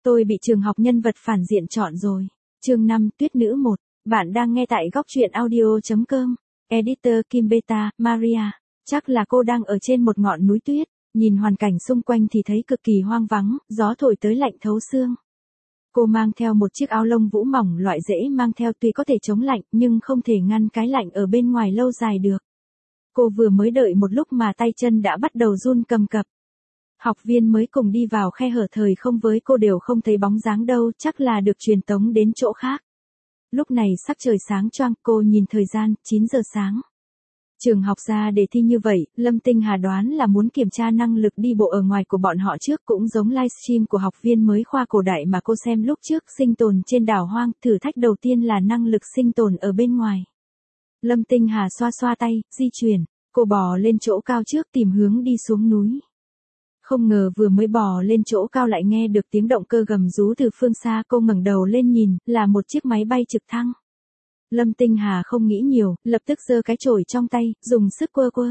Tôi bị trường học nhân vật phản diện chọn rồi. Chương 5, Tuyết nữ 1. Bạn đang nghe tại góc truyện audio.com. Editor Kim Beta, Maria. Chắc là cô đang ở trên một ngọn núi tuyết. Nhìn hoàn cảnh xung quanh thì thấy cực kỳ hoang vắng, gió thổi tới lạnh thấu xương. Cô mang theo một chiếc áo lông vũ mỏng loại dễ mang theo, tuy có thể chống lạnh nhưng không thể ngăn cái lạnh ở bên ngoài lâu dài được. Cô vừa mới đợi một lúc mà tay chân đã bắt đầu run cầm cập. Học viên mới cùng đi vào khe hở thời không với cô đều không thấy bóng dáng đâu, chắc là được truyền tống đến chỗ khác. Lúc này sắc trời sáng choang, cô nhìn thời gian, 9 giờ sáng. Trường học ra đề thi như vậy, Lâm Tinh Hà đoán là muốn kiểm tra năng lực đi bộ ở ngoài của bọn họ trước, cũng giống livestream của học viên mới khoa cổ đại mà cô xem lúc trước, sinh tồn trên đảo hoang, thử thách đầu tiên là năng lực sinh tồn ở bên ngoài. Lâm Tinh Hà xoa xoa tay, di chuyển, cô bò lên chỗ cao trước tìm hướng đi xuống núi. Không ngờ vừa mới bò lên chỗ cao lại nghe được tiếng động cơ gầm rú từ phương xa, cô ngẩng đầu lên nhìn, là một chiếc máy bay trực thăng. Lâm Tinh Hà không nghĩ nhiều, lập tức giơ cái chổi trong tay, dùng sức quơ quơ.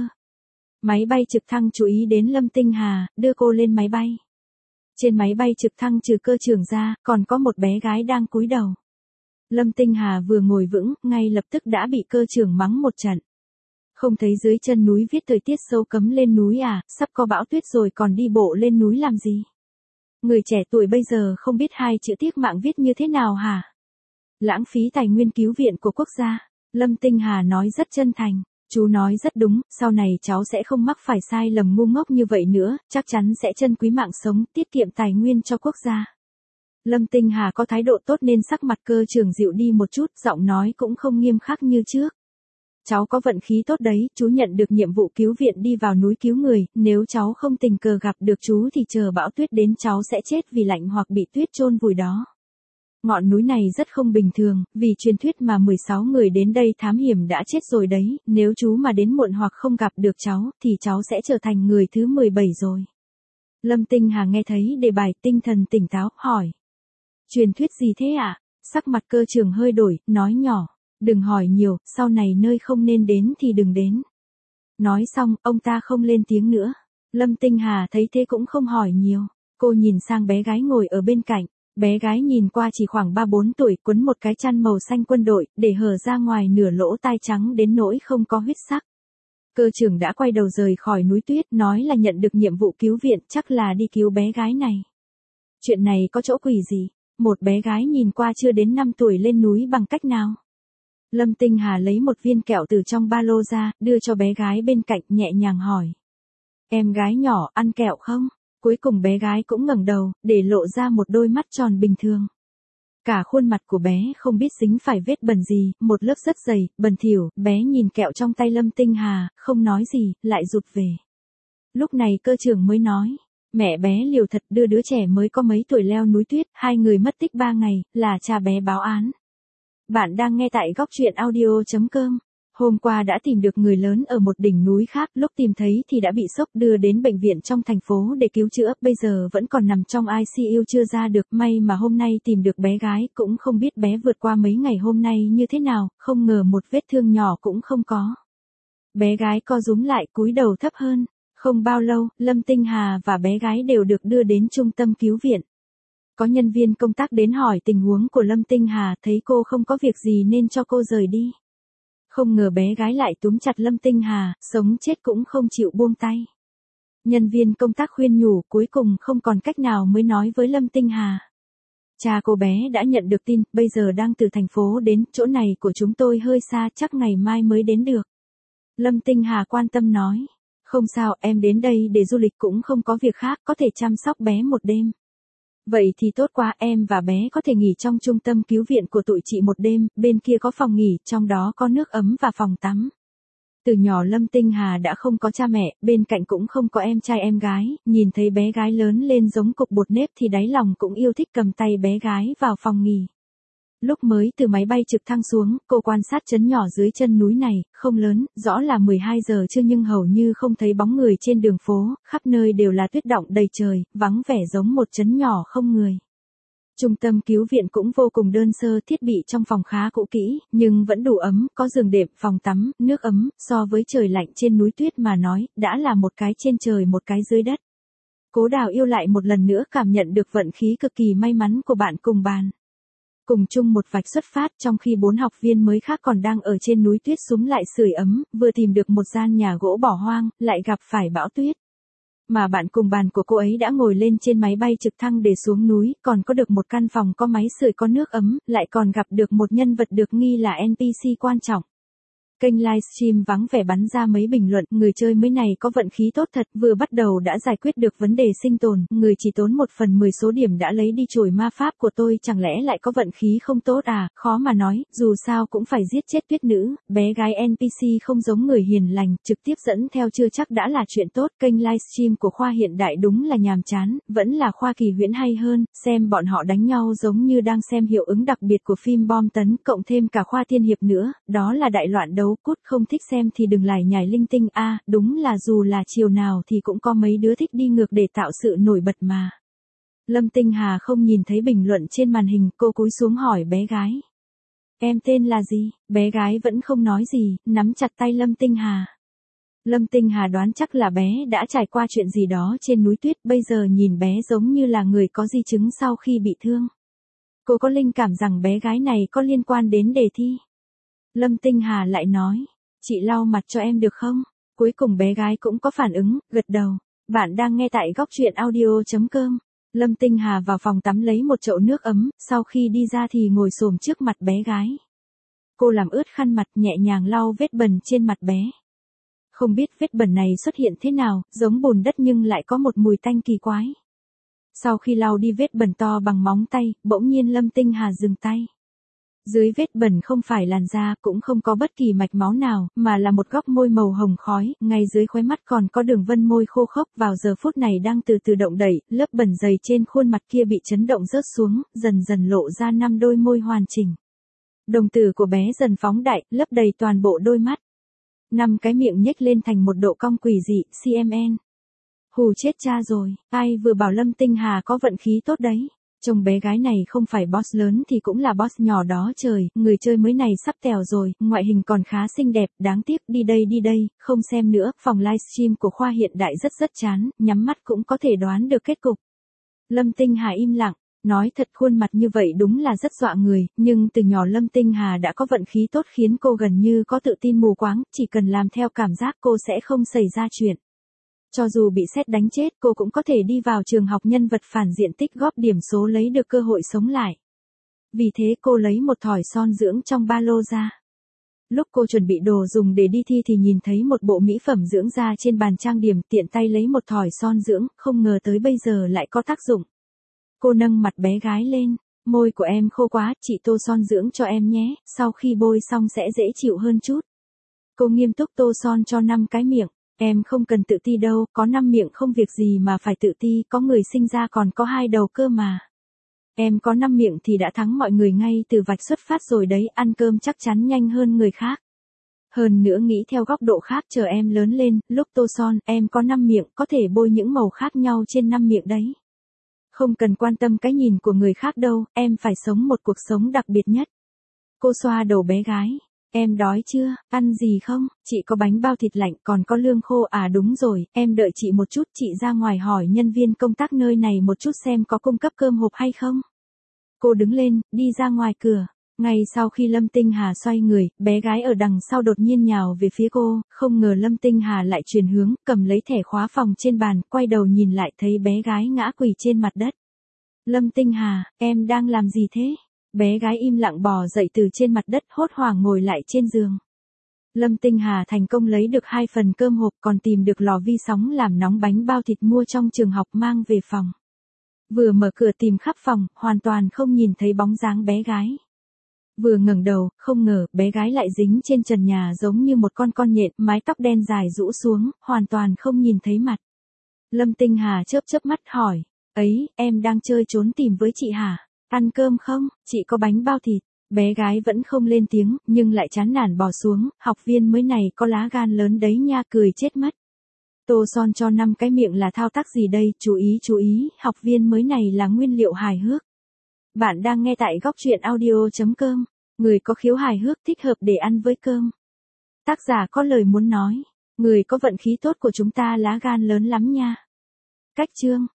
Máy bay trực thăng chú ý đến Lâm Tinh Hà, đưa cô lên máy bay. Trên máy bay trực thăng trừ cơ trưởng ra, còn có một bé gái đang cúi đầu. Lâm Tinh Hà vừa ngồi vững, ngay lập tức đã bị cơ trưởng mắng một trận. Không thấy dưới chân núi viết thời tiết xấu cấm lên núi à, sắp có bão tuyết rồi còn đi bộ lên núi làm gì? Người trẻ tuổi bây giờ không biết hai chữ tiếc mạng viết như thế nào hả? Lãng phí tài nguyên cứu viện của quốc gia. Lâm Tinh Hà nói rất chân thành. Chú nói rất đúng, sau này cháu sẽ không mắc phải sai lầm ngu ngốc như vậy nữa, chắc chắn sẽ trân quý mạng sống, tiết kiệm tài nguyên cho quốc gia. Lâm Tinh Hà có thái độ tốt nên sắc mặt cơ trưởng dịu đi một chút, giọng nói cũng không nghiêm khắc như trước. Cháu có vận khí tốt đấy, chú nhận được nhiệm vụ cứu viện đi vào núi cứu người, nếu cháu không tình cờ gặp được chú thì chờ bão tuyết đến cháu sẽ chết vì lạnh hoặc bị tuyết chôn vùi đó. Ngọn núi này rất không bình thường, vì truyền thuyết mà 16 người đến đây thám hiểm đã chết rồi đấy, nếu chú mà đến muộn hoặc không gặp được cháu, thì cháu sẽ trở thành người thứ 17 rồi. Lâm Tinh Hà nghe thấy đề bài, tinh thần tỉnh táo, hỏi. Truyền thuyết gì thế ạ? Sắc mặt cơ trưởng hơi đổi, nói nhỏ. Đừng hỏi nhiều, sau này nơi không nên đến thì đừng đến. Nói xong, ông ta không lên tiếng nữa. Lâm Tinh Hà thấy thế cũng không hỏi nhiều. Cô nhìn sang bé gái ngồi ở bên cạnh. Bé gái nhìn qua chỉ khoảng 3-4 tuổi, quấn một cái chăn màu xanh quân đội, để hở ra ngoài nửa lỗ tai trắng đến nỗi không có huyết sắc. Cơ trưởng đã quay đầu rời khỏi núi tuyết, nói là nhận được nhiệm vụ cứu viện, chắc là đi cứu bé gái này. Chuyện này có chỗ quỷ gì? Một bé gái nhìn qua chưa đến 5 tuổi lên núi bằng cách nào? Lâm Tinh Hà lấy một viên kẹo từ trong ba lô ra, đưa cho bé gái bên cạnh, nhẹ nhàng hỏi. Em gái nhỏ, ăn kẹo không? Cuối cùng bé gái cũng ngẩng đầu, để lộ ra một đôi mắt tròn bình thường. Cả khuôn mặt của bé không biết dính phải vết bẩn gì, một lớp rất dày, bẩn thỉu, bé nhìn kẹo trong tay Lâm Tinh Hà, không nói gì, lại rụt về. Lúc này cơ trưởng mới nói. Mẹ bé liều thật đưa đứa trẻ mới có mấy tuổi leo núi tuyết, 2 người mất tích 3 ngày, là cha bé báo án. Bạn đang nghe tại góc truyện audio.com. Hôm qua đã tìm được người lớn ở một đỉnh núi khác, lúc tìm thấy thì đã bị sốc đưa đến bệnh viện trong thành phố để cứu chữa, bây giờ vẫn còn nằm trong ICU chưa ra được, may mà hôm nay tìm được bé gái, cũng không biết bé vượt qua mấy ngày hôm nay như thế nào, không ngờ một vết thương nhỏ cũng không có. Bé gái co rúm lại cúi đầu thấp hơn, không bao lâu, Lâm Tinh Hà và bé gái đều được đưa đến trung tâm cứu viện. Có nhân viên công tác đến hỏi tình huống của Lâm Tinh Hà, thấy cô không có việc gì nên cho cô rời đi. Không ngờ bé gái lại túm chặt Lâm Tinh Hà, sống chết cũng không chịu buông tay. Nhân viên công tác khuyên nhủ, cuối cùng không còn cách nào mới nói với Lâm Tinh Hà. Cha cô bé đã nhận được tin, bây giờ đang từ thành phố đến, chỗ này của chúng tôi hơi xa, chắc ngày mai mới đến được. Lâm Tinh Hà quan tâm nói. Không sao, em đến đây để du lịch cũng không có việc khác, có thể chăm sóc bé một đêm. Vậy thì tốt quá, em và bé có thể nghỉ trong trung tâm cứu viện của tụi chị một đêm, bên kia có phòng nghỉ, trong đó có nước ấm và phòng tắm. Từ nhỏ Lâm Tinh Hà đã không có cha mẹ, bên cạnh cũng không có em trai em gái, nhìn thấy bé gái lớn lên giống cục bột nếp thì đáy lòng cũng yêu thích, cầm tay bé gái vào phòng nghỉ. Lúc mới từ máy bay trực thăng xuống, cô quan sát trấn nhỏ dưới chân núi này, không lớn, rõ là 12 giờ trưa nhưng hầu như không thấy bóng người trên đường phố, khắp nơi đều là tuyết đọng đầy trời, vắng vẻ giống một trấn nhỏ không người. Trung tâm cứu viện cũng vô cùng đơn sơ, thiết bị trong phòng khá cũ kỹ, nhưng vẫn đủ ấm, có giường đệm, phòng tắm, nước ấm, so với trời lạnh trên núi tuyết mà nói, đã là một cái trên trời một cái dưới đất. Cố Đào yêu lại một lần nữa cảm nhận được vận khí cực kỳ may mắn của bạn cùng bàn. Cùng chung một vạch xuất phát trong khi 4 học viên mới khác còn đang ở trên núi tuyết súm lại sưởi ấm, vừa tìm được một gian nhà gỗ bỏ hoang, lại gặp phải bão tuyết. Mà bạn cùng bàn của cô ấy đã ngồi lên trên máy bay trực thăng để xuống núi, còn có được một căn phòng có máy sưởi có nước ấm, lại còn gặp được một nhân vật được nghi là NPC quan trọng. Kênh livestream vắng vẻ bắn ra mấy bình luận, người chơi mới này có vận khí tốt thật, vừa bắt đầu đã giải quyết được vấn đề sinh tồn, người chỉ tốn 1/10 số điểm đã lấy đi chổi ma pháp của tôi, chẳng lẽ lại có vận khí không tốt à, khó mà nói, dù sao cũng phải giết chết tuyết nữ, bé gái NPC không giống người hiền lành, trực tiếp dẫn theo chưa chắc đã là chuyện tốt, kênh livestream của khoa hiện đại đúng là nhàm chán, vẫn là khoa kỳ huyễn hay hơn, xem bọn họ đánh nhau giống như đang xem hiệu ứng đặc biệt của phim bom tấn, cộng thêm cả khoa tiên hiệp nữa, đó là đại loạn đấu. Cút, không thích xem thì đừng lải nhải linh tinh a, đúng là dù là chiều nào thì cũng có mấy đứa thích đi ngược để tạo sự nổi bật mà. Lâm Tinh Hà không nhìn thấy bình luận trên màn hình, cô cúi xuống hỏi bé gái. Em tên là gì? Bé gái vẫn không nói gì, nắm chặt tay Lâm Tinh Hà. Lâm Tinh Hà đoán chắc là bé đã trải qua chuyện gì đó trên núi tuyết, bây giờ nhìn bé giống như là người có di chứng sau khi bị thương. Cô có linh cảm rằng bé gái này có liên quan đến đề thi. Lâm Tinh Hà lại nói, chị lau mặt cho em được không? Cuối cùng bé gái cũng có phản ứng, gật đầu. Bạn đang nghe tại góc truyện audio.com. Lâm Tinh Hà vào phòng tắm lấy một chậu nước ấm, sau khi đi ra thì ngồi xổm trước mặt bé gái. Cô làm ướt khăn mặt, nhẹ nhàng lau vết bẩn trên mặt bé. Không biết vết bẩn này xuất hiện thế nào, giống bùn đất nhưng lại có một mùi tanh kỳ quái. Sau khi lau đi vết bẩn to bằng móng tay, bỗng nhiên Lâm Tinh Hà dừng tay. Dưới vết bẩn không phải làn da, cũng không có bất kỳ mạch máu nào, mà là một góc môi màu hồng khói, ngay dưới khóe mắt còn có đường vân môi khô khốc, vào giờ phút này đang từ từ động đẩy, lớp bẩn dày trên khuôn mặt kia bị chấn động rớt xuống, dần dần lộ ra 5 đôi môi hoàn chỉnh. Đồng tử của bé dần phóng đại, lấp đầy toàn bộ đôi mắt. 5 cái miệng nhếch lên thành một độ cong quỷ dị, CMN. Hù chết cha rồi, ai vừa bảo Lâm Tinh Hà có vận khí tốt đấy. Trông bé gái này không phải boss lớn thì cũng là boss nhỏ đó trời, người chơi mới này sắp tèo rồi, ngoại hình còn khá xinh đẹp, đáng tiếc, đi đây, không xem nữa, phòng livestream của khoa hiện đại rất chán, nhắm mắt cũng có thể đoán được kết cục. Lâm Tinh Hà im lặng, nói thật khuôn mặt như vậy đúng là rất dọa người, nhưng từ nhỏ Lâm Tinh Hà đã có vận khí tốt khiến cô gần như có tự tin mù quáng, chỉ cần làm theo cảm giác cô sẽ không xảy ra chuyện. Cho dù bị sét đánh chết cô cũng có thể đi vào trường học nhân vật phản diện tích góp điểm số lấy được cơ hội sống lại. Vì thế cô lấy một thỏi son dưỡng trong ba lô ra. Lúc cô chuẩn bị đồ dùng để đi thi thì nhìn thấy một bộ mỹ phẩm dưỡng da trên bàn trang điểm, tiện tay lấy một thỏi son dưỡng, không ngờ tới bây giờ lại có tác dụng. Cô nâng mặt bé gái lên, môi của em khô quá, chị tô son dưỡng cho em nhé, sau khi bôi xong sẽ dễ chịu hơn chút. Cô nghiêm túc tô son cho 5 cái miệng. Em không cần tự ti đâu, có 5 miệng không việc gì mà phải tự ti, có người sinh ra còn có 2 đầu cơ mà. Em có 5 miệng thì đã thắng mọi người ngay từ vạch xuất phát rồi đấy, ăn cơm chắc chắn nhanh hơn người khác. Hơn nữa nghĩ theo góc độ khác, chờ em lớn lên, lúc tô son, em có 5 miệng, có thể bôi những màu khác nhau trên 5 miệng đấy. Không cần quan tâm cái nhìn của người khác đâu, em phải sống một cuộc sống đặc biệt nhất. Cô xoa đầu bé gái. Em đói chưa, ăn gì không, chị có bánh bao thịt lạnh, còn có lương khô à, đúng rồi, em đợi chị một chút, chị ra ngoài hỏi nhân viên công tác nơi này một chút xem có cung cấp cơm hộp hay không. Cô đứng lên, đi ra ngoài cửa. Ngay sau khi Lâm Tinh Hà xoay người, bé gái ở đằng sau đột nhiên nhào về phía cô, không ngờ Lâm Tinh Hà lại chuyển hướng, cầm lấy thẻ khóa phòng trên bàn, quay đầu nhìn lại thấy bé gái ngã quỳ trên mặt đất. Lâm Tinh Hà, em đang làm gì thế? Bé gái im lặng bò dậy từ trên mặt đất, hốt hoảng ngồi lại trên giường. Lâm Tinh Hà thành công lấy được 2 phần cơm hộp, còn tìm được lò vi sóng làm nóng bánh bao thịt mua trong trường học mang về phòng. Vừa mở cửa tìm khắp phòng, hoàn toàn không nhìn thấy bóng dáng bé gái. Vừa ngẩng đầu, không ngờ, bé gái lại dính trên trần nhà giống như một con nhện, mái tóc đen dài rũ xuống, hoàn toàn không nhìn thấy mặt. Lâm Tinh Hà chớp mắt hỏi, ấy, em đang chơi trốn tìm với chị hả? Ăn cơm không, chị có bánh bao thịt. Bé gái vẫn không lên tiếng, nhưng lại chán nản bò xuống, học viên mới này có lá gan lớn đấy nha, cười chết mất. Tô son cho 5 cái miệng là thao tác gì đây, chú ý, học viên mới này là nguyên liệu hài hước. Bạn đang nghe tại góc truyện audio.com, người có khiếu hài hước thích hợp để ăn với cơm. Tác giả có lời muốn nói, người có vận khí tốt của chúng ta lá gan lớn lắm nha. Cách chương